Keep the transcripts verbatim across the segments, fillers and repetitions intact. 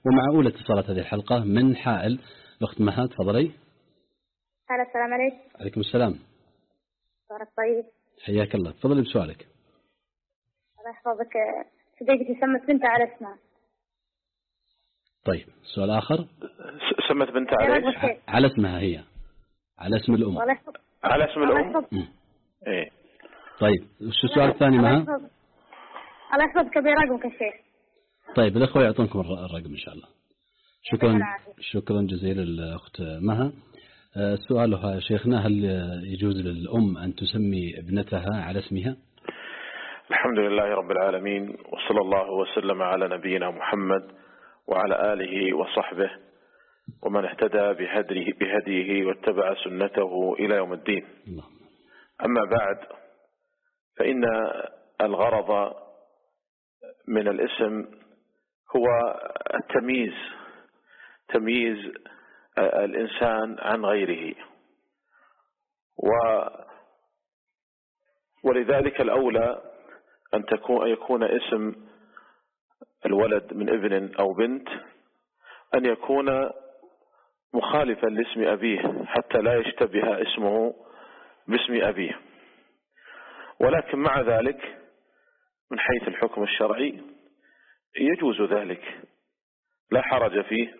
ومع أولى اتصالات هذه الحلقة من حائل الأخت مها، تفضلي. هلا، السلام عليكم. عليكم السلام. صباحك طيب. حياك الله، تفضلي بسؤالك. الله يحفظك. صديقتي سمت بنتها على اسمها. طيب، سؤال آخر. سمت بنتها على ايش؟ على اسمها هي، على اسم الأم. الله يحفظك. على اسم الأم. ايه. طيب، وش السؤال الثاني مها؟ الله يحفظك برقمك الشيخ. طيب، الأخوة يعطونكم الرقم إن شاء الله. شكرا شكرا جزيلا الأخت مها. سؤالها شيخنا: هل يجوز للأم أن تسمي ابنتها على اسمها؟ الحمد لله رب العالمين، وصلى الله وسلم على نبينا محمد وعلى آله وصحبه ومن اهتدى بهديه, بهديه واتبع سنته إلى يوم الدين. أما بعد، فإن الغرض من الاسم هو التمييز، تمييز الإنسان عن غيره، و ولذلك الأولى أن تكون يكون اسم الولد من ابن أو بنت أن يكون مخالفا لاسم أبيه حتى لا يشتبه اسمه باسم أبيه. ولكن مع ذلك من حيث الحكم الشرعي يجوز ذلك، لا حرج فيه،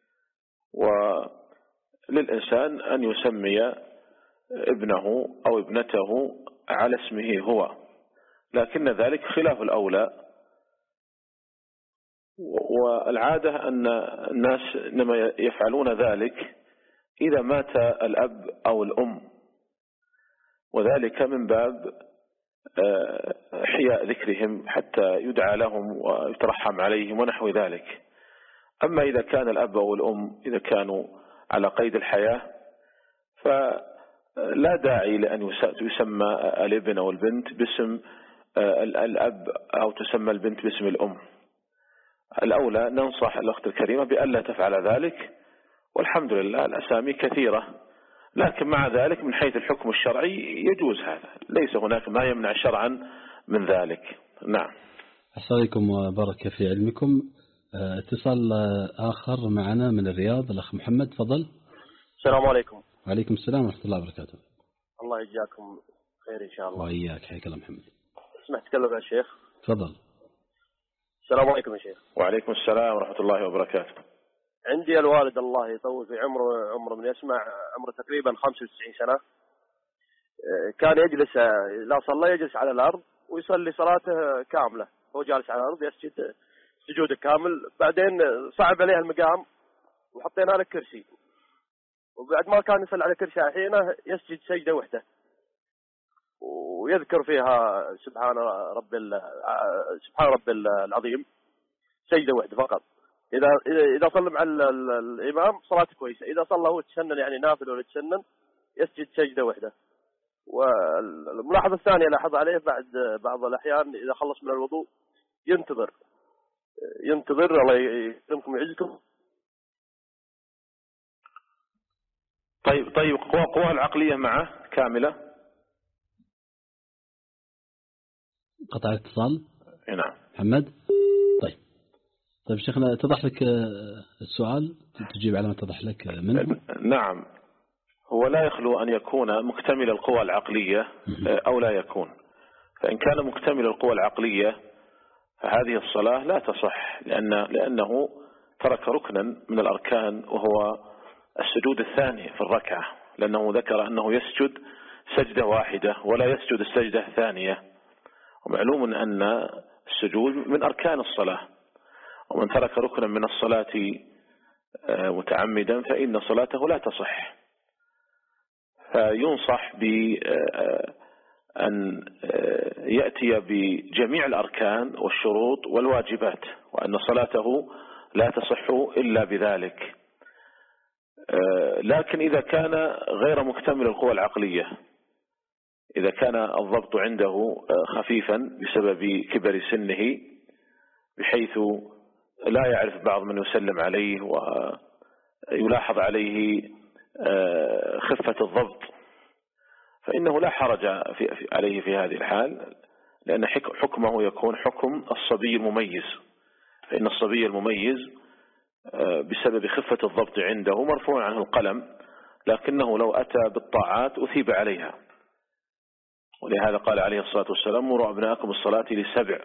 وللإنسان أن يسمي ابنه أو ابنته على اسمه هو، لكن ذلك خلاف الأولى. والعادة أن الناس إنما يفعلون ذلك إذا مات الأب أو الأم، وذلك من باب إحياء ذكرهم حتى يدعى لهم ويترحم عليهم ونحو ذلك. أما إذا كان الأب أو الأم إذا كانوا على قيد الحياة فلا داعي لأن يسمى الابن أو البنت باسم الأب أو تسمى البنت باسم الأم. الأولى ننصح الأخت الكريمة بألا تفعل ذلك، والحمد لله الأسامي كثيرة، لكن مع ذلك من حيث الحكم الشرعي يجوز هذا، ليس هناك ما يمنع شرعا من ذلك. نعم. أحسن عليكم وبارك في علمكم. اتصال آخر معنا من الرياض، الأخ محمد، تفضل. السلام عليكم. وعليكم السلام ورحمة الله وبركاته. الله يجزاكم خير إن شاء الله. وإياك، حياك الله محمد. اسمح تكلم يا شيخ. تفضل. السلام عليكم يا شيخ. وعليكم السلام ورحمة الله وبركاته. عندي الوالد الله يطول في عمره، عمره من يسمع، عمره تقريبا خمسة وتسعين سنة. كان يجلس لا صلى يجلس على الأرض ويصلي صلاته كاملة، هو جالس على الأرض يسجد سجود كامل. بعدين صعب عليه المقام وحطينا له كرسي، وبعد ما كان يصلي على كرسي حينه يسجد سجدة وحده ويذكر فيها سبحان رب سبحان رب العظيم، سجدة وحده فقط. إذا إذا صلى مع الإمام صلاته كويسة، إذا صلى هو تسنن يعني نافل ولا تسنن يسجد سجدة وحده. والملاحظة الثانية لاحظ عليه بعد بعض الأحيان إذا خلص من الوضوء ينتظر ينتظر الله يكرمكم ويعزكم. طيب طيب قوة قوة العقلية معه كاملة. قطع الاتصال. نعم. محمد. طيب طيب شيخنا، اتضح لك السؤال، تجيب على ما اتضح لك منه. نعم، هو لا يخلو أن يكون مكتمل القوى العقلية أو لا يكون. فإن كان مكتمل القوى العقلية فهذه الصلاة لا تصح، لأن لأنه ترك ركنا من الأركان وهو السجود الثاني في الركعة، لأنه ذكر أنه يسجد سجدة واحدة ولا يسجد السجدة الثانية، ومعلوم أن السجود من أركان الصلاة، ومن ترك ركنا من الصلاة متعمدا فإن صلاته لا تصح. فينصح بأن يأتي بجميع الأركان والشروط والواجبات، وأن صلاته لا تصح إلا بذلك. لكن إذا كان غير مكتمل القوى العقلية، إذا كان الضبط عنده خفيفا بسبب كبر سنه بحيث لا يعرف بعض من يسلم عليه ويلاحظ عليه خفة الضبط، فإنه لا حرج في عليه في هذه الحال، لأن حكمه يكون حكم الصبي المميز، فإن الصبي المميز بسبب خفة الضبط عنده مرفوع عنه القلم، لكنه لو أتى بالطاعات أثيب عليها. ولهذا قال عليه الصلاة والسلام: مروا أبناءكم الصلاة لسبع،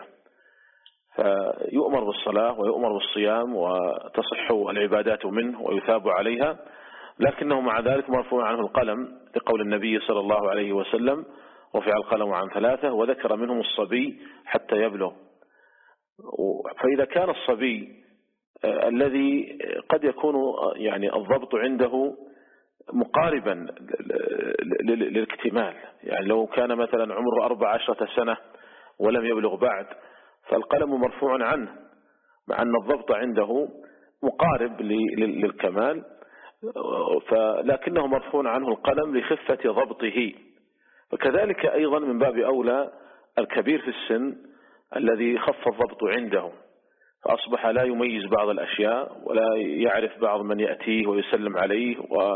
فيؤمر بالصلاة ويؤمر بالصيام وتصح العبادات منه ويثاب عليها، لكنه مع ذلك مرفوع عنه القلم لقول النبي صلى الله عليه وسلم: رفع القلم عن ثلاثة، وذكر منهم الصبي حتى يبلغ. فإذا كان الصبي الذي قد يكون يعني الضبط عنده مقاربا للاكتمال، يعني لو كان مثلا عمره أربع عشرة سنة ولم يبلغ بعد فالقلم مرفوع عنه، مع أن الضبط عنده مقارب للكمال، لكنه مرفوع عنه القلم لخفة ضبطه. وكذلك أيضا من باب أولى الكبير في السن الذي خف الضبط عنده فأصبح لا يميز بعض الأشياء ولا يعرف بعض من يأتيه ويسلم عليه،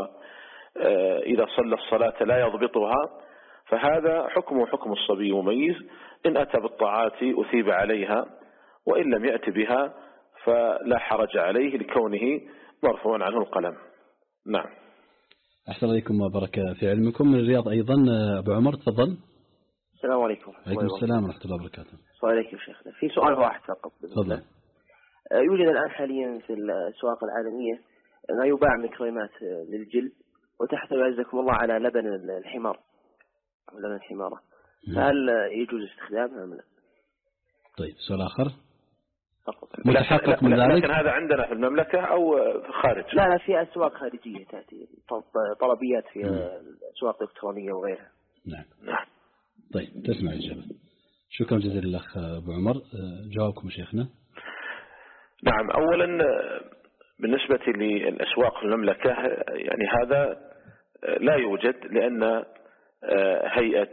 وإذا صلى الصلاة لا يضبطها، فهذا حكمه حكم الصبي مميز، إن أتى بالطاعات أثيب عليها، وإن لم يأتي بها فلا حرج عليه لكونه مرفوع عنه القلم. نعم. أحسن عليكم وبارك في علمكم. من الرياض أيضا أبو عمر، تفضل. السلام عليكم. وعليكم السلام ورحمة الله وبركاته. السلام عليكم شيخنا. في سؤال واحد فقط. تفضل. يوجد الآن حاليا في الأسواق العالمية ما يباع من كريمات للجلد وتحتوي عزكم الله على لبن الحمار، لبن الحمارة، فهل يجوز استخدامها أم لا؟ طيب، سؤال آخر فقط. متحقق من ذلك؟ لكن هذا عندنا في المملكة أو خارج؟ لا لا، في أسواق خارجية تأتي طلبيات في أسواق إلكترونية وغيرها. نعم نعم. طيب، تسمع الإجابة. شكرا جزيلا الأخ أبو عمر. جوابكم شيخنا. نعم. أولا بالنسبة للأسواق في المملكة، يعني هذا لا يوجد، لأن هيئة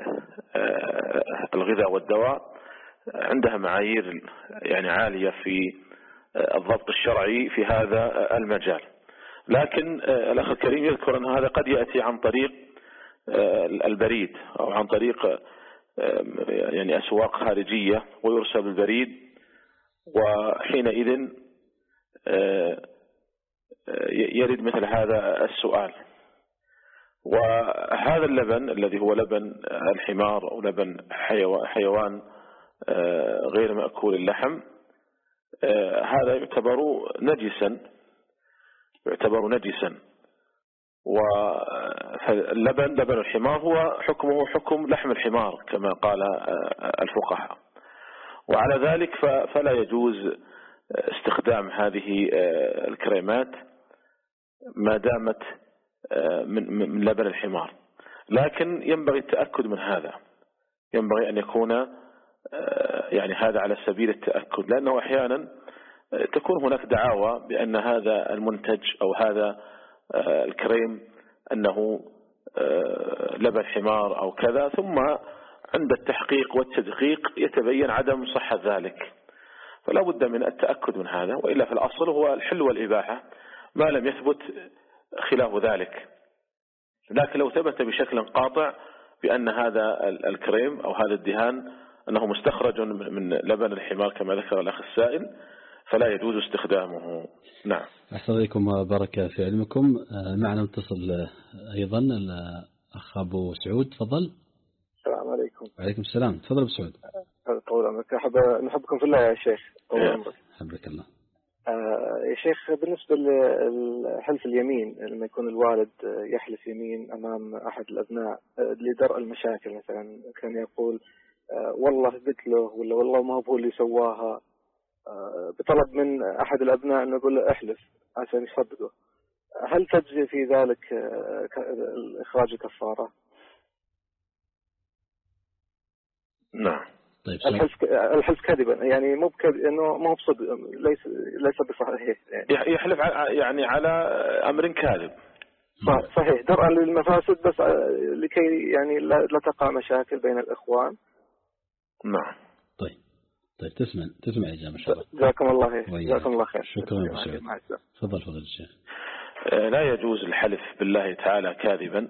الغذاء والدواء عندها معايير يعني عالية في الضبط الشرعي في هذا المجال. لكن الأخ الكريم يذكر أن هذا قد يأتي عن طريق البريد أو عن طريق يعني أسواق خارجية ويرسل بالبريد، وحينئذ يرد مثل هذا السؤال. وهذا اللبن الذي هو لبن الحمار أو لبن حيوان غير مأكول اللحم، هذا يعتبر نجسا يعتبر نجسا واللبن لبن الحمار هو حكمه حكم لحم الحمار كما قال الفقهاء. وعلى ذلك فلا يجوز استخدام هذه الكريمات ما دامت من لبن الحمار، لكن ينبغي التأكد من هذا، ينبغي أن يكون يعني هذا على سبيل التأكد، لأنه أحيانا تكون هناك دعاوى بأن هذا المنتج أو هذا الكريم أنه لبن حمار أو كذا، ثم عند التحقيق والتدقيق يتبين عدم صحة ذلك، فلا بد من التأكد من هذا، وإلا في الأصل هو الحل والإباحة ما لم يثبت خلاف ذلك. لكن لو ثبت بشكل قاطع بأن هذا الكريم أو هذا الدهان أنه مستخرج من لبن الحمار كما ذكر الأخ السائل فلا يجوز استخدامه. نعم. أحسن عليكم وبارك في علمكم. معنا متصل أيضا الأخ أبو سعود، تفضل. السلام عليكم. وعليكم السلام، تفضل أبو سعود. طول عمرك. أحب نحبكم في الله يا شيخ. طول عمرك. حبك الله. آه يا شيخ، بالنسبة لحلف اليمين لما يكون الوالد يحلف يمين أمام أحد الأبناء لدرء المشاكل، مثلا كان يقول آه والله قلت له، ولا والله ما هو اللي سواها، آه بطلب من أحد الأبناء أنه يقول له احلف عشان يصدقه، هل تجزي في ذلك آه إخراج الكفارة؟ نعم. طيب، الحلف الحلف كذبا، يعني مو بكذب، انه ما هو بصدق، ليس ليس بصحيح، يعني يحلف يعني على امر كاذب. صحيح، درءا للمفاسد، بس لكي يعني لا تقع مشاكل بين الاخوان. نعم. طيب طيب تسمع تسمع يا جماعه ان شاء الله. جزاكم الله خير. جزاكم الله خير. شكرا يا سعيد. تفضل فضل الشيخ. لا يجوز الحلف بالله تعالى كاذبا،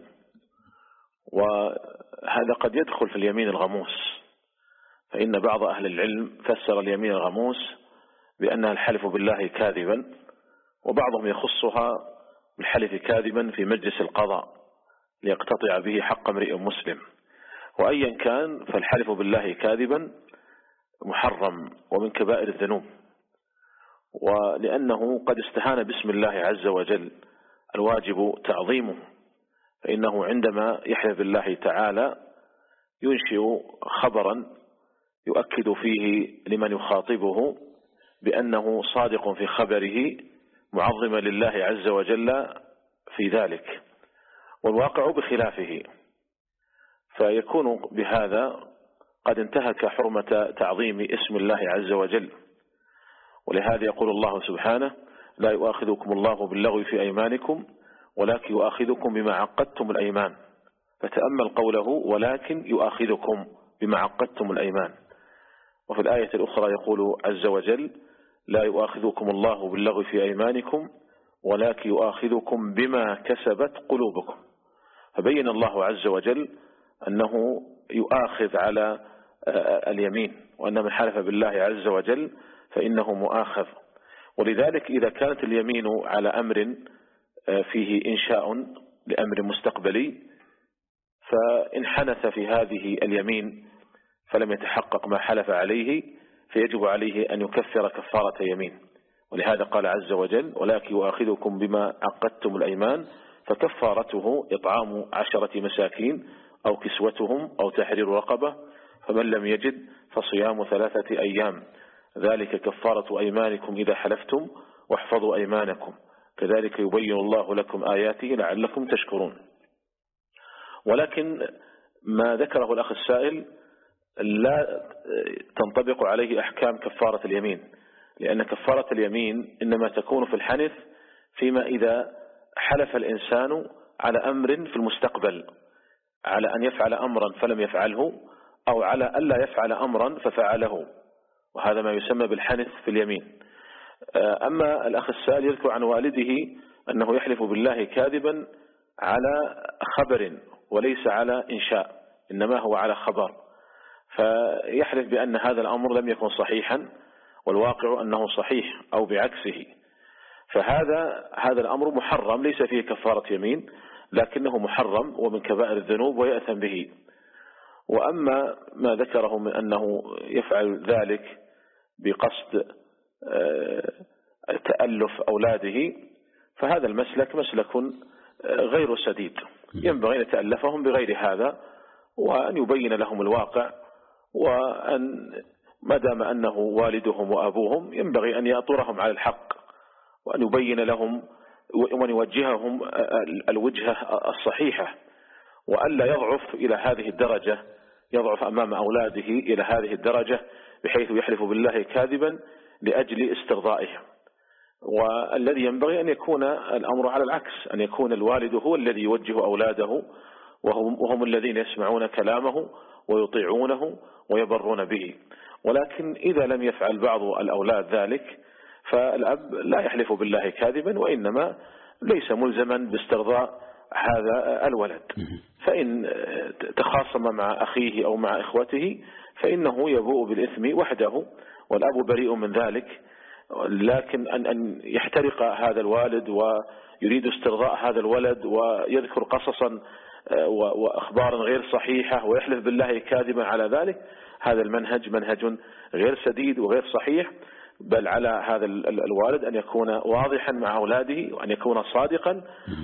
وهذا قد يدخل في اليمين الغموس، فإن بعض أهل العلم فسر اليمين الغموس بأنها الحلف بالله كاذبا، وبعضهم يخصها بالحلف كاذبا في مجلس القضاء ليقتطع به حق امرئ مسلم. وأيا كان فالحلف بالله كاذبا محرم ومن كبائر الذنوب، ولأنه قد استهان باسم الله عز وجل الواجب تعظيمه، فإنه عندما يحلف بالله تعالى ينشئ خبرا يؤكد فيه لمن يخاطبه بأنه صادق في خبره معظما لله عز وجل في ذلك، والواقع بخلافه، فيكون بهذا قد انتهك حرمة تعظيم اسم الله عز وجل. ولهذا يقول الله سبحانه: لا يؤاخذكم الله باللغو في أيمانكم ولكن يؤاخذكم بما عقدتم الأيمان. فتأمل قوله ولكن يؤاخذكم بما عقدتم الأيمان. وفي الآية الأخرى يقول عز وجل: لا يؤاخذكم الله باللغو في أيمانكم ولكن يؤاخذكم بما كسبت قلوبكم. فبين الله عز وجل أنه يؤاخذ على اليمين، وأن من حلف بالله عز وجل فإنه مؤاخذ. ولذلك إذا كانت اليمين على أمر فيه إنشاء لأمر مستقبلي، فإن حنث في هذه اليمين فلم يتحقق ما حلف عليه فيجب عليه أن يكفر كفارة يمين. ولهذا قال عز وجل: ولكن يؤاخذكم بما عقدتم الأيمان فكفارته إطعام عشرة مساكين أو كسوتهم أو تحرير رقبة، فمن لم يجد فصيام ثلاثة أيام، ذلك كفارة أيمانكم إذا حلفتم واحفظوا أيمانكم كذلك يبين الله لكم آياته لعلكم تشكرون. ولكن ما ذكره الأخ السائل لا تنطبق عليه أحكام كفارة اليمين، لأن كفارة اليمين إنما تكون في الحنث فيما إذا حلف الإنسان على أمر في المستقبل، على أن يفعل أمرا فلم يفعله، أو على ألا يفعل أمرا ففعله، وهذا ما يسمى بالحنث في اليمين. أما الأخ السائل يذكر عن والده أنه يحلف بالله كاذبا على خبر وليس على إنشاء، إنما هو على خبر، فيحلف بأن هذا الأمر لم يكن صحيحا والواقع أنه صحيح أو بعكسه، فهذا هذا الأمر محرم ليس فيه كفارة يمين، لكنه محرم ومن كبائر الذنوب ويأثم به. وأما ما ذكره من أنه يفعل ذلك بقصد تألف أولاده، فهذا المسلك مسلك غير سديد، ينبغي أن يتألفهم بغير هذا، وأن يبين لهم الواقع، وأن ما دام أنه والدهم وأبوهم ينبغي أن يأطرهم على الحق، وأن يبين لهم وأن يوجههم الوجهة الصحيحة، وألا يضعف إلى هذه الدرجة، يضعف أمام أولاده إلى هذه الدرجة بحيث يحلف بالله كاذبا لأجل استرضائهم. والذي ينبغي أن يكون الأمر على العكس، أن يكون الوالد هو الذي يوجه أولاده، وهم, وهم الذين يسمعون كلامه ويطيعونه ويبرون به. ولكن إذا لم يفعل بعض الأولاد ذلك فالأب لا يحلف بالله كاذبا، وإنما ليس ملزما باسترضاء هذا الولد. فإن تخاصم مع أخيه أو مع إخوته فإنه يبوء بالإثم وحده، والأب بريء من ذلك. لكن أن أن يحترق هذا الوالد ويريد استرضاء هذا الولد ويذكر قصصا وأخبارا غير صحيحة ويحلف بالله كاذبا على ذلك، هذا المنهج منهج غير سديد وغير صحيح، بل على هذا الوالد أن يكون واضحا مع أولاده، وأن يكون صادقا،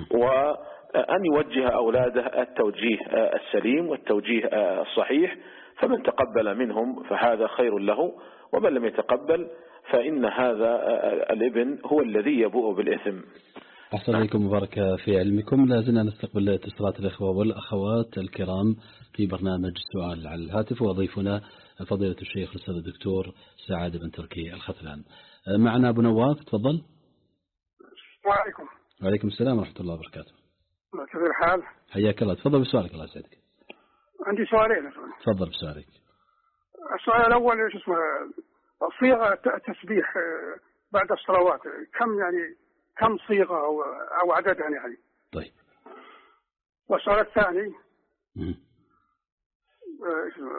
وأن يوجه أولاده التوجيه السليم والتوجيه الصحيح، فمن تقبل منهم فهذا خير له، ومن لم يتقبل فإن هذا الابن هو الذي يبوء بالإثم. أحسن عليكم وبارك في علمكم. لازلنا نستقبل اتصالات الأخوة والأخوات الكرام في برنامج سؤال على الهاتف، وضيفنا فضيلة الشيخ الأستاذ الدكتور سعادة بن تركي الختلان. معنا أبو نواف، تفضل. وعليكم. وعليكم السلام ورحمة الله وبركاته. كيف الحال؟ حياك الله، تفضل بسؤالك الله يسعدك. عندي سؤالين. تفضل بسؤالك. السؤال الأول ايش اسمه صيغة التسبيح بعد الصلوات، كم يعني كم صيغة أو أو عددها يعني؟ طيب. والسؤال الثاني م-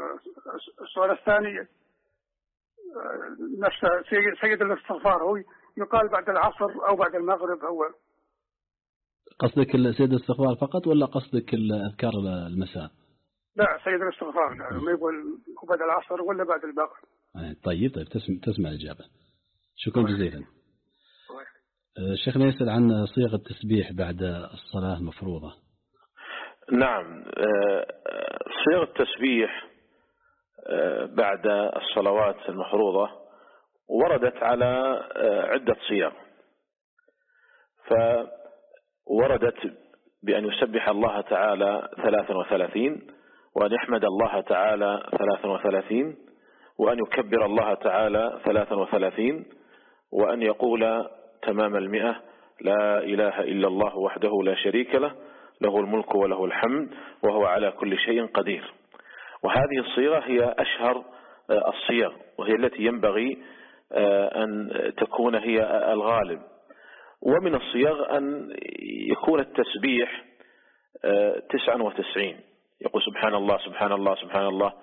السؤال الثاني نفس سيد الاستغفار، هو يقال بعد العصر أو بعد المغرب أو قصدك سيد الاستغفار فقط ولا قصدك الأذكار المساء؟ لا سيد الاستغفار، ما يقول بعد العصر ولا بعد المغرب. طيب طيب تسمع, تسمع الإجابة. شكرا جزيلا. شيخنا يسأل عن صيغ التسبيح بعد الصلاة المفروضة. نعم، صيغ التسبيح بعد الصلوات المفروضة وردت على عدة صيغ، فوردت بأن يسبح الله تعالى ثلاثا وثلاثين، وأن يحمد الله تعالى ثلاثا وثلاثين، وأن يكبر الله تعالى ثلاثا وثلاثين، وأن يقول تمام المئة لا إله إلا الله وحده لا شريك له له الملك وله الحمد وهو على كل شيء قدير. وهذه الصيغة هي أشهر الصيغ، وهي التي ينبغي أن تكون هي الغالب. ومن الصيغ أن يكون التسبيح تسعا وتسعين، يقول سبحان الله سبحان الله سبحان الله.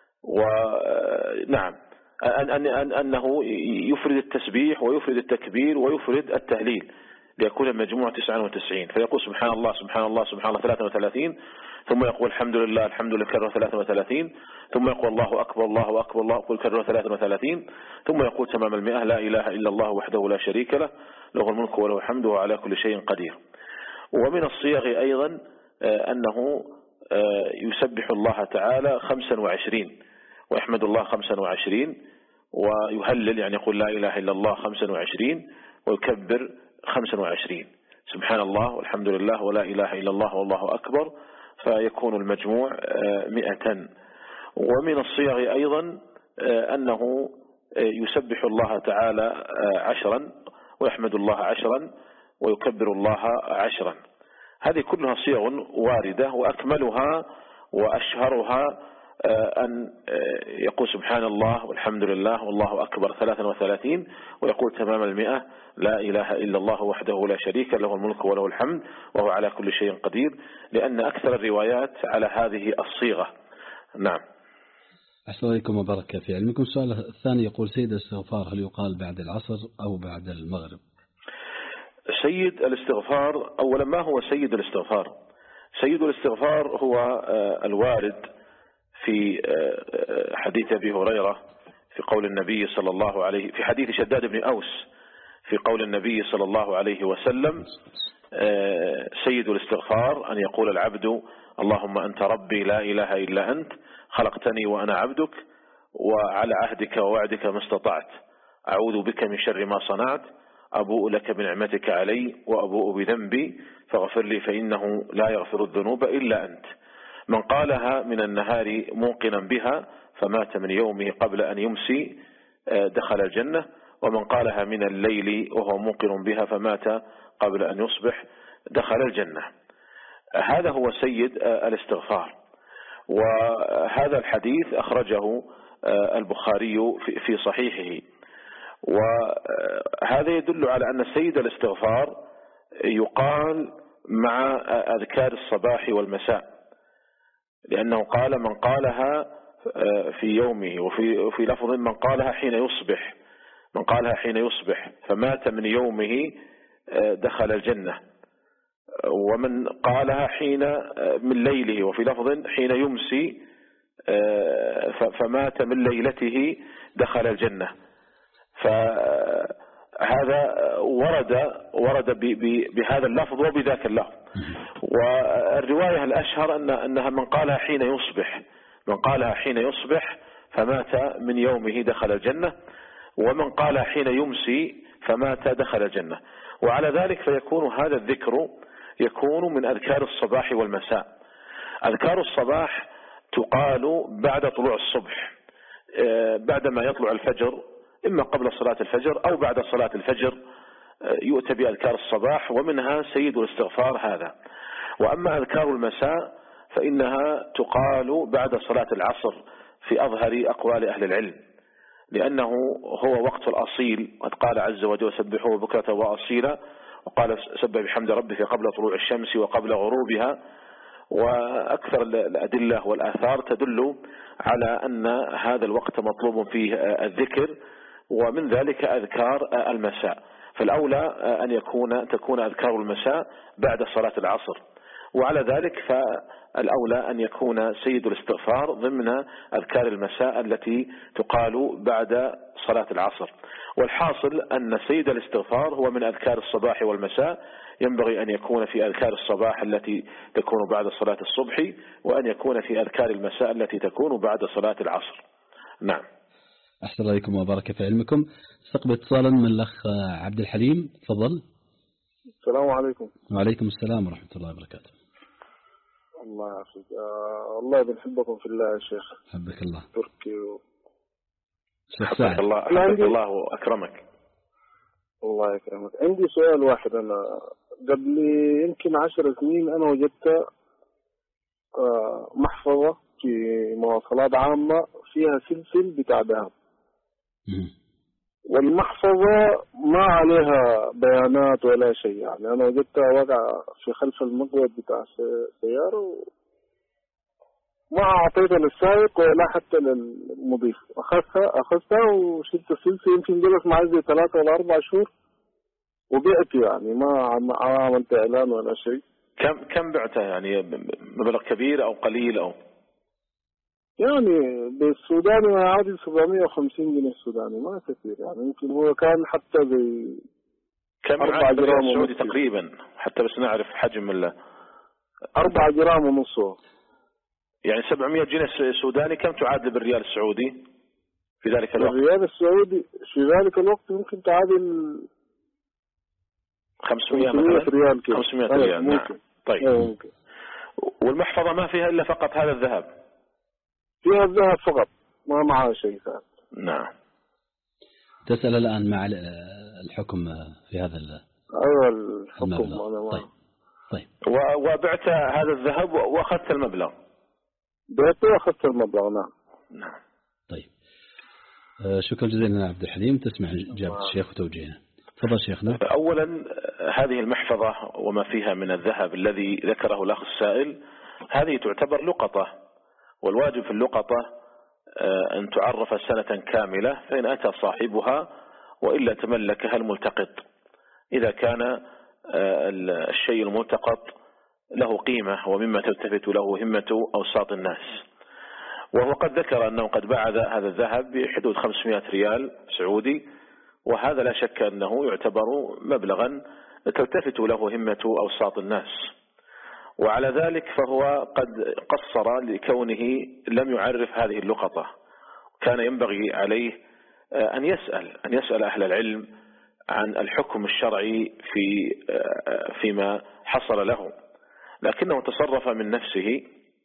ونعم أن أن أنه يفرد التسبيح ويفرد التكبير ويفرد التهليل ليكون المجموع تسعا وتسعين، فيقول سبحان الله سبحان الله سبحان الله ثلاثا وثلاثين، ثم يقول الحمد لله الحمد لله كرر ثلاثا وثلاثين، ثم يقول الله أكبر الله أكبر الله أكبر كرر ثلاثا وثلاثين، ثم يقول تمام المئة لا إله إلا الله وحده لا شريك له له الملك وله الحمد وهو على كل شيء قدير. ومن الصيغ أيضا أنه يسبح الله تعالى خمسا وعشرين ويحمد الله خمسا وعشرين ويهلل، يعني يقول لا إله إلا الله خمسا وعشرين ويكبر خمسا وعشرين، سبحان الله والحمد لله ولا إله إلا الله والله أكبر، فيكون المجموع مئة. ومن الصيغ أيضا أنه يسبح الله تعالى عشرا ويحمد الله عشرا ويكبر الله عشرا. هذه كلها صيغ واردة، وأكملها وأشهرها أن يقول سبحان الله والحمد لله والله أكبر ثلاثا وثلاثين، ويقول تمام المئة لا إله إلا الله وحده لا شريك له الملك وله الحمد وهو على كل شيء قدير، لأن أكثر الروايات على هذه الصيغة. نعم. أحسن عليكم وبارك في علمكم. السؤال الثاني يقول سيد الاستغفار هل يقال بعد العصر أو بعد المغرب؟ سيد الاستغفار، أولا ما هو سيد الاستغفار؟ سيد الاستغفار هو الوارد في حديث أبي هريرة في قول النبي صلى الله عليه في حديث شداد بن أوس في قول النبي صلى الله عليه وسلم سيد الاستغفار أن يقول العبد اللهم أنت ربي لا إله إلا أنت خلقتني وأنا عبدك وعلى عهدك ووعدك ما استطعت أعوذ بك من شر ما صنعت أبوء لك بنعمتك علي وأبوء بذنبي فاغفر لي فإنه لا يغفر الذنوب إلا أنت. من قالها من النهار موقنا بها فمات من يومه قبل أن يمسي دخل الجنة، ومن قالها من الليل وهو موقن بها فمات قبل أن يصبح دخل الجنة. هذا هو سيد الاستغفار. وهذا الحديث أخرجه البخاري في صحيحه، وهذا يدل على أن سيد الاستغفار يقال مع أذكار الصباح والمساء، لأنه قال من قالها في يومه، وفي وفي لفظ من قالها حين يصبح من قالها حين يصبح فمات من يومه دخل الجنة، ومن قالها حين من ليله، وفي لفظ حين يمسي فمات من ليلته دخل الجنة. فهذا ورد ورد بهذا اللفظ وبذاك اللفظ. والرواية الأشهر أن أنها من قالها حين يصبح من قالها حين يصبح فمات من يومه دخل الجنة، ومن قالها حين يمسي فمات دخل الجنة. وعلى ذلك فيكون هذا الذكر يكون من أذكار الصباح والمساء. أذكار الصباح تقال بعد طلوع الصبح، بعدما يطلع الفجر، إما قبل صلاة الفجر أو بعد صلاة الفجر يؤتى بأذكار الصباح، ومنها سيد الاستغفار هذا. وأما أذكار المساء فإنها تقال بعد صلاة العصر في أظهر أقوال أهل العلم، لأنه هو وقت الأصيل، قد قال عز وجل سبحوه بكرة وأصيلا، وقال سبح بحمد ربك قبل طلوع الشمس وقبل غروبها. وأكثر الأدلة والآثار تدل على أن هذا الوقت مطلوب فيه الذكر، ومن ذلك أذكار المساء. فالأولى أن يكون تكون أذكار المساء بعد صلاة العصر، وعلى ذلك فالأولى أن يكون سيد الاستغفار ضمن أذكار المساء التي تقال بعد صلاة العصر. والحاصل أن سيد الاستغفار هو من أذكار الصباح والمساء، ينبغي أن يكون في أذكار الصباح التي تكون بعد صلاة الصبح، وأن يكون في أذكار المساء التي تكون بعد صلاة العصر. نعم. أحسن الله إليكم وبارك في علمكم. استقبل اتصالا من الأخ عبد الحليم، تفضل. السلام عليكم. وعليكم السلام ورحمة الله وبركاته. الله يعافيك. آه والله بنحبكم في الله يا شيخ. حبك الله. تركي و... شيخ سعد. الله حبك الله وأكرمك. الله يكرمك. عندي سؤال واحد. أنا قبل يمكن عشر سنين أنا وجدت آه محفظة في مواصلات عامة فيها سلسل بتاع ذهب، والمحفظة ما عليها بيانات ولا شيء، يعني أنا وجدتها وقع في خلف المقود بتاع السيارة، ما أعطيتها للسائق ولا حتى للمضيف. أخذتها أخذتها وشلت السلسلة، يمكن جلس معي زي ثلاثة ولا أربع شهور وبعت، يعني ما ما عملت إعلان ولا شيء. كم كم بعتها؟ يعني مبلغ كبير أو قليل أو؟ يعني بالسوداني عادي سبعمية وخمسين جنيه السوداني، ما كثير يعني. يمكن هو كان حتى زي كم أربعة جرام السعودي تقريبا، حتى بس نعرف حجم ال أربعة جرام ونص. يعني سبعمية جنيه سوداني كم تعادل بالريال السعودي في ذلك الوقت؟ الريال السعودي في ذلك الوقت ممكن تعادل خمسمية مثلا، ريال كده. خمسمية ريال. نعم. طيب. ممكن. والمحفظة ما فيها إلا فقط هذا الذهب؟ فيها الذهب فقط، ما معها شيء ثاني. نعم. تسأل الآن مع الحكم في هذا ال أيوة الحكم. أنا ما. طيب. طيب. وبعت هذا الذهب وأخذت المبلغ؟ بعته وأخذت المبلغ. نعم. نعم. طيب. شكرا جزيلا عبد الحليم. تسمع إجابة الشيخ وتوجيهه. تفضل شيخنا. أولا هذه المحفظة وما فيها من الذهب الذي ذكره الأخ السائل، هذه تعتبر لقطة، والواجب في اللقطة أن تعرف سنة كاملة، فإن أتى صاحبها وإلا تملكها الملتقط، إذا كان الشيء الملتقط له قيمة ومما تلتفت له همة أوساط الناس. وهو قد ذكر أنه قد باع هذا الذهب بحدود خمسمائة ريال سعودي، وهذا لا شك أنه يعتبر مبلغا تلتفت له همة أوساط الناس. وعلى ذلك فهو قد قصر لكونه لم يعرف هذه اللقطة، كان ينبغي عليه أن يسأل أن يسأل أهل العلم عن الحكم الشرعي في فيما حصل له، لكنه تصرف من نفسه.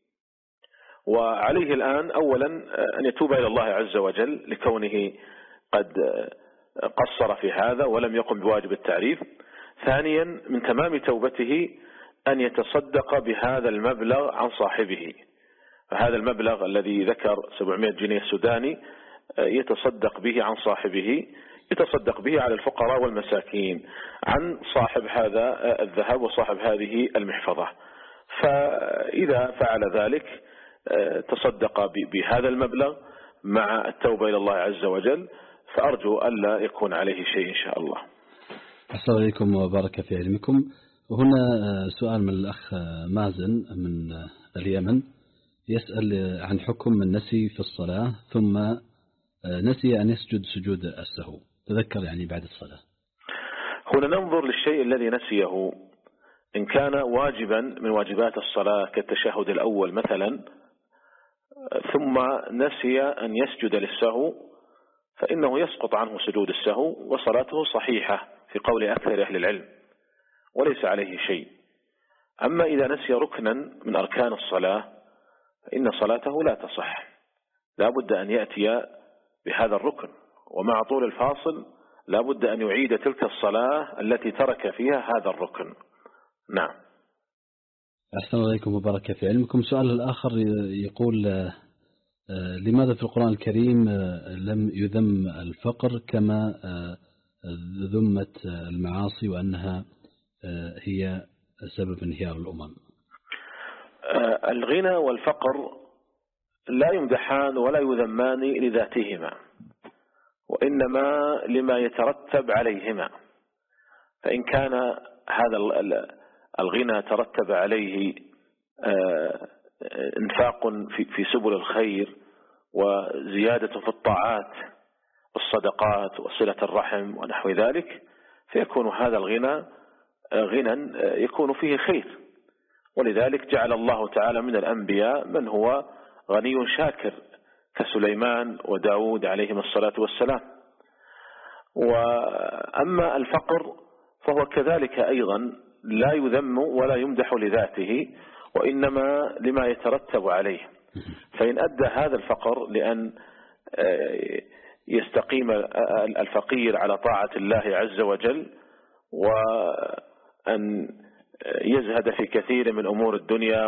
وعليه الآن أولا أن يتوب إلى الله عز وجل لكونه قد قصر في هذا ولم يقم بواجب التعريف. ثانيا من تمام توبته أن يتصدق بهذا المبلغ عن صاحبه. هذا المبلغ الذي ذكر سبعمائة جنيه سوداني يتصدق به عن صاحبه، يتصدق به على الفقراء والمساكين عن صاحب هذا الذهب وصاحب هذه المحفظة. فإذا فعل ذلك تصدق بهذا المبلغ مع التوبة إلى الله عز وجل، فأرجو ألا يكون عليه شيء إن شاء الله. السلام عليكم وبارك في علمكم. هنا سؤال من الأخ مازن من اليمن، يسأل عن حكم من نسي في الصلاة ثم نسي أن يسجد سجود السهو، تذكر يعني بعد الصلاة. هنا ننظر للشيء الذي نسيه، إن كان واجبا من واجبات الصلاة كالتشهد الأول مثلا، ثم نسي أن يسجد للسهو، فإنه يسقط عنه سجود السهو وصلاته صحيحة في قول أكثر أهل العلم وليس عليه شيء. أما إذا نسي ركنا من أركان الصلاة فإن صلاته لا تصح، لا بد أن يأتي بهذا الركن، ومع طول الفاصل لا بد أن يعيد تلك الصلاة التي ترك فيها هذا الركن. نعم. أحسن عليكم وبارك في علمكم. سؤال الآخر يقول لماذا في القرآن الكريم لم يذم الفقر كما ذمت المعاصي وأنها هي سبب انهيار الأمم؟ الغنى والفقر لا يمدحان ولا يذمان لذاتهما، وإنما لما يترتب عليهما. فإن كان هذا الغنى ترتب عليه انفاق في سبل الخير وزيادة في الطاعات والصدقات وصلة الرحم ونحو ذلك، فيكون هذا الغنى غنى يكون فيه خير. ولذلك جعل الله تعالى من الأنبياء من هو غني شاكر كسليمان وداود عليهم الصلاة والسلام. وأما الفقر فهو كذلك أيضا لا يذم ولا يمدح لذاته، وإنما لما يترتب عليه. فإن أدى هذا الفقر لأن يستقيم الفقير على طاعة الله عز وجل وأن يزهد في كثير من أمور الدنيا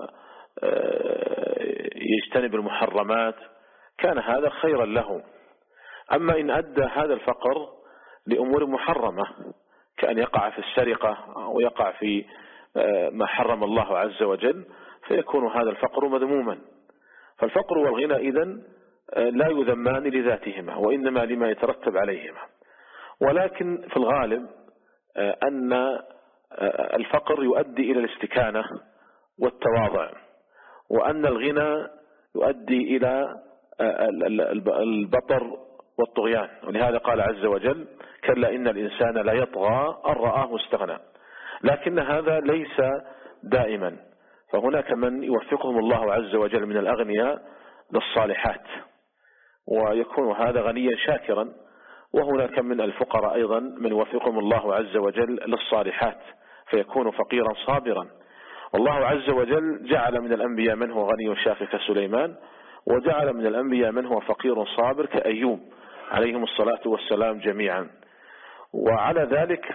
ويجتنب المحرمات، كان هذا خيرا له. أما إن أدى هذا الفقر لأمور محرمة كأن يقع في السرقة أو يقع في ما حرم الله عز وجل، فيكون هذا الفقر مذموما. فالفقر والغنى إذن لا يذمان لذاتهما وإنما لما يترتب عليهما. ولكن في الغالب أن الفقر يؤدي إلى الاستكانة والتواضع، وأن الغنى يؤدي إلى البطر والطغيان. ولهذا قال عز وجل: كلا إن الإنسان لا يطغى أن رآه استغنى. لكن هذا ليس دائما، فهناك من يوفقهم الله عز وجل من الأغنياء للصالحات ويكون هذا غنيا شاكرا، وهناك من الفقراء أيضا من يوفقهم الله عز وجل للصالحات فيكون فقيرا صابرا. والله عز وجل جعل من الأنبياء من هو غني شاكر كسليمان، وجعل من الأنبياء من هو فقير صابر كأيوب عليهم الصلاة والسلام جميعا. وعلى ذلك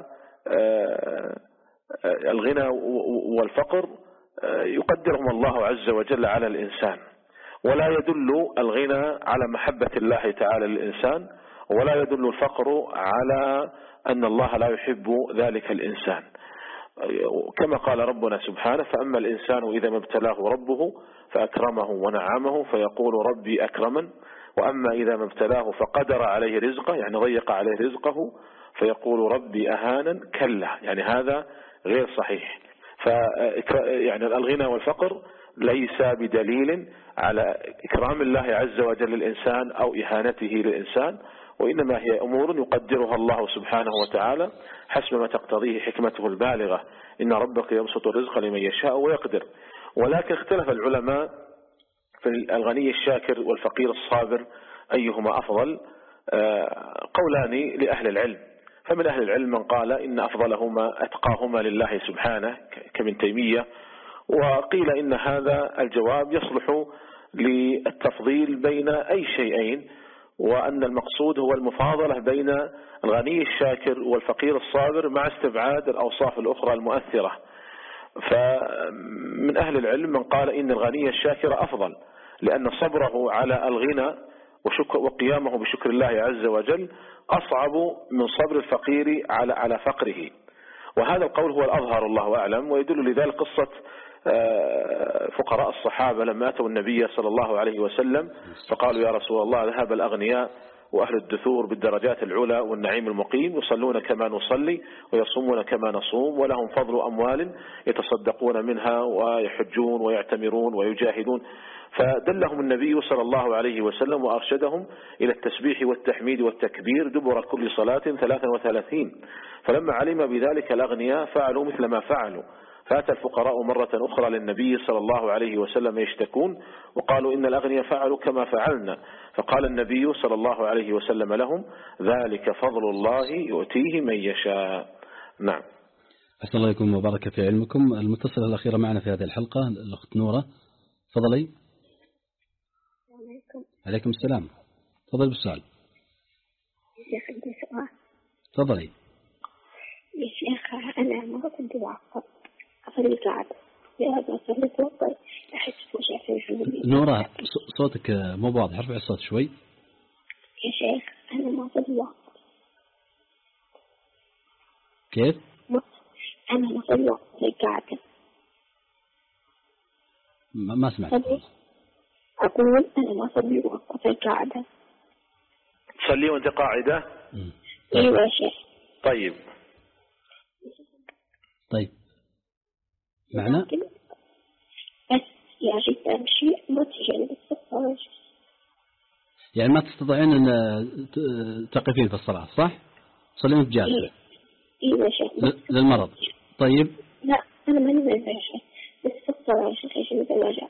فالغنى والفقر يقدرهم الله عز وجل على الإنسان، ولا يدل الغنى على محبة الله تعالى للإنسان، ولا يدل الفقر على أن الله لا يحب ذلك الإنسان. كما قال ربنا سبحانه: فأما الإنسان إذا ما ابتلاه ربه فأكرمه ونعمه فيقول ربي أكرمن، وأما إذا ما ابتلاه فقدر عليه رزقه يعني ضيق عليه رزقه فيقول ربي أهانا. كلا، يعني هذا غير صحيح. ف يعني الغنى والفقر ليس بدليل على إكرام الله عز وجل للإنسان أو إهانته للإنسان، وإنما هي أمور يقدرها الله سبحانه وتعالى حسب ما تقتضيه حكمته البالغة. إن ربك يبسط الرزق لمن يشاء ويقدر. ولكن اختلف العلماء في الغني الشاكر والفقير الصابر أيهما أفضل. قولان لأهل العلم، فمن أهل العلم من قال إن أفضلهما أتقاهما لله سبحانه كابن تيمية، وقيل إن هذا الجواب يصلح للتفضيل بين أي شيئين، وأن المقصود هو المفاضلة بين الغني الشاكر والفقير الصابر مع استبعاد الأوصاف الأخرى المؤثرة. فمن أهل العلم من قال إن الغني الشاكر أفضل، لأن صبره على الغنى وشكر وقيامه بشكر الله عز وجل أصعب من صبر الفقير على على فقره. وهذا القول هو الأظهر الله أعلم، ويدل لذلك قصة فقراء الصحابة لما أتوا النبي صلى الله عليه وسلم فقالوا: يا رسول الله، ذهب الأغنياء وأهل الدثور بالدرجات العلى والنعيم المقيم، يصلون كما نصلي ويصومون كما نصوم، ولهم فضل أموال يتصدقون منها ويحجون ويعتمرون ويجاهدون. فدلهم النبي صلى الله عليه وسلم وأرشدهم إلى التسبيح والتحميد والتكبير دبر كل صلاة ثلاثا وثلاثين. فلما علم بذلك الأغنياء فعلوا مثل ما فعلوا، فأتى الفقراء مرة أخرى للنبي صلى الله عليه وسلم يشتكون وقالوا: إن الأغنياء فعلوا كما فعلنا. فقال النبي صلى الله عليه وسلم لهم: ذلك فضل الله يؤتيه من يشاء. نعم. أحسن الله عليكم وبارك في علمكم. المتصلة الأخيرة معنا في هذه الحلقة الأخت نورة، تفضلي. عليكم السلام، تفضل بالسؤال. يا شيخ عندي سؤال. تفضلي. يا شيخ أنا ما كنت بعصب أصلي قاعد لهذا أصلي توضي أحس بوجع. نورة صوتك مو واضح، ارفع الصوت شوي. يا شيخ أنا ما أصلي وقت. كيف؟ أنا ما أصلي وقت قاعدة. ما سمعت. أقول أنا ما أصلي وقت تصلي وأنت قاعدة؟ أيوة يا شيخ. طيب طيب معنا بس يعني أمشي ما تجيني بالصفة. يعني ما تستطيعين أن تقفين في الصلاة صح؟ صلين وانت جالسة. إيه شيخ. للمرض. طيب. لا أنا ماني مريضة يا شيخ بس في الصلاة يا شيخ عشان الوجع.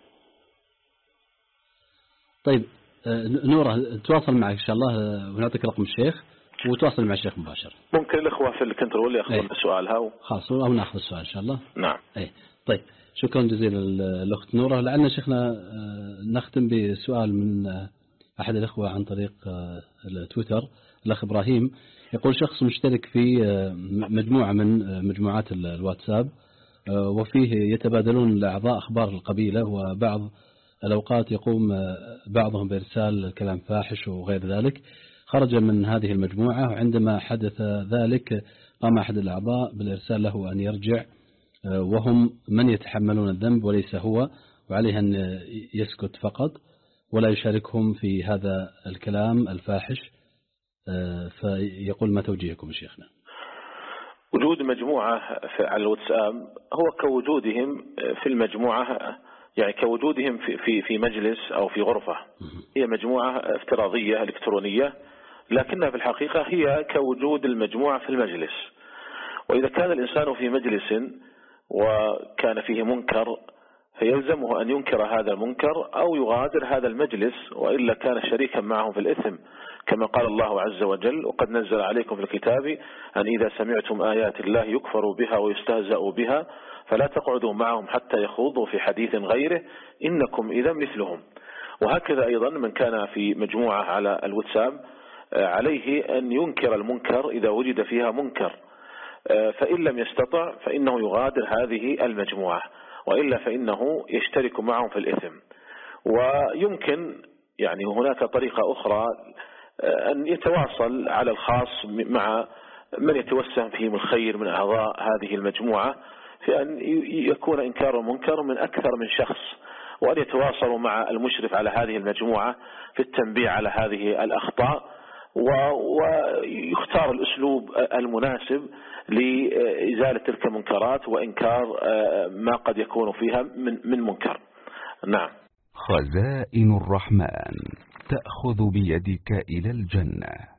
طيب نورة تواصل معك إن شاء الله ونعطيك رقم الشيخ وتواصل مع الشيخ مباشر. ممكن الإخوة في الكنترول يأخذون ايه. سؤالها و... خلاص أو نأخذ السؤال إن شاء الله. نعم. أي طيب شكرا جزيلا الأخت نورة. لعلنا شيخنا نختم بسؤال من أحد الأخوة عن طريق التويتر. الأخ إبراهيم يقول شخص مشترك في مجموعة من مجموعات الواتساب وفيه يتبادلون الأعضاء أخبار القبيلة وبعض الأوقات يقوم بعضهم بإرسال كلام فاحش وغير ذلك. خرج من هذه المجموعة وعندما حدث ذلك قام أحد الأعضاء بالإرسال له أن يرجع وهم من يتحملون الذنب وليس هو وعليه أن يسكت فقط ولا يشاركهم في هذا الكلام الفاحش. فيقول ما توجيهكم شيخنا؟ وجود مجموعة على الواتساب هو كوجودهم في المجموعة يعني كوجودهم في في في مجلس أو في غرفة. هي مجموعة افتراضية إلكترونية لكنها في الحقيقة هي كوجود المجموعة في المجلس. وإذا كان الإنسان في مجلس وكان فيه منكر فيلزمه أن ينكر هذا المنكر أو يغادر هذا المجلس وإلا كان شريكا معهم في الإثم كما قال الله عز وجل وقد نزل عليكم في الكتاب أن إذا سمعتم آيات الله يكفر بها ويستهزأ بها فلا تقعدوا معهم حتى يخوضوا في حديث غيره إنكم إذا مثلهم. وهكذا أيضا من كان في مجموعة على الواتساب عليه أن ينكر المنكر إذا وجد فيها منكر فإن لم يستطع فإنه يغادر هذه المجموعة وإلا فإنه يشترك معهم في الإثم. ويمكن يعني هناك طريقة أخرى أن يتواصل على الخاص مع من يتوسم فيهم الخير من أعضاء هذه المجموعة في أن يكون إنكار المنكر من أكثر من شخص وأن يتواصلوا مع المشرف على هذه المجموعة في التنبيه على هذه الأخطاء ويختار الأسلوب المناسب لإزالة تلك المنكرات وإنكار ما قد يكون فيها من من منكر. نعم. خزائن الرحمن تأخذ بيدك إلى الجنة.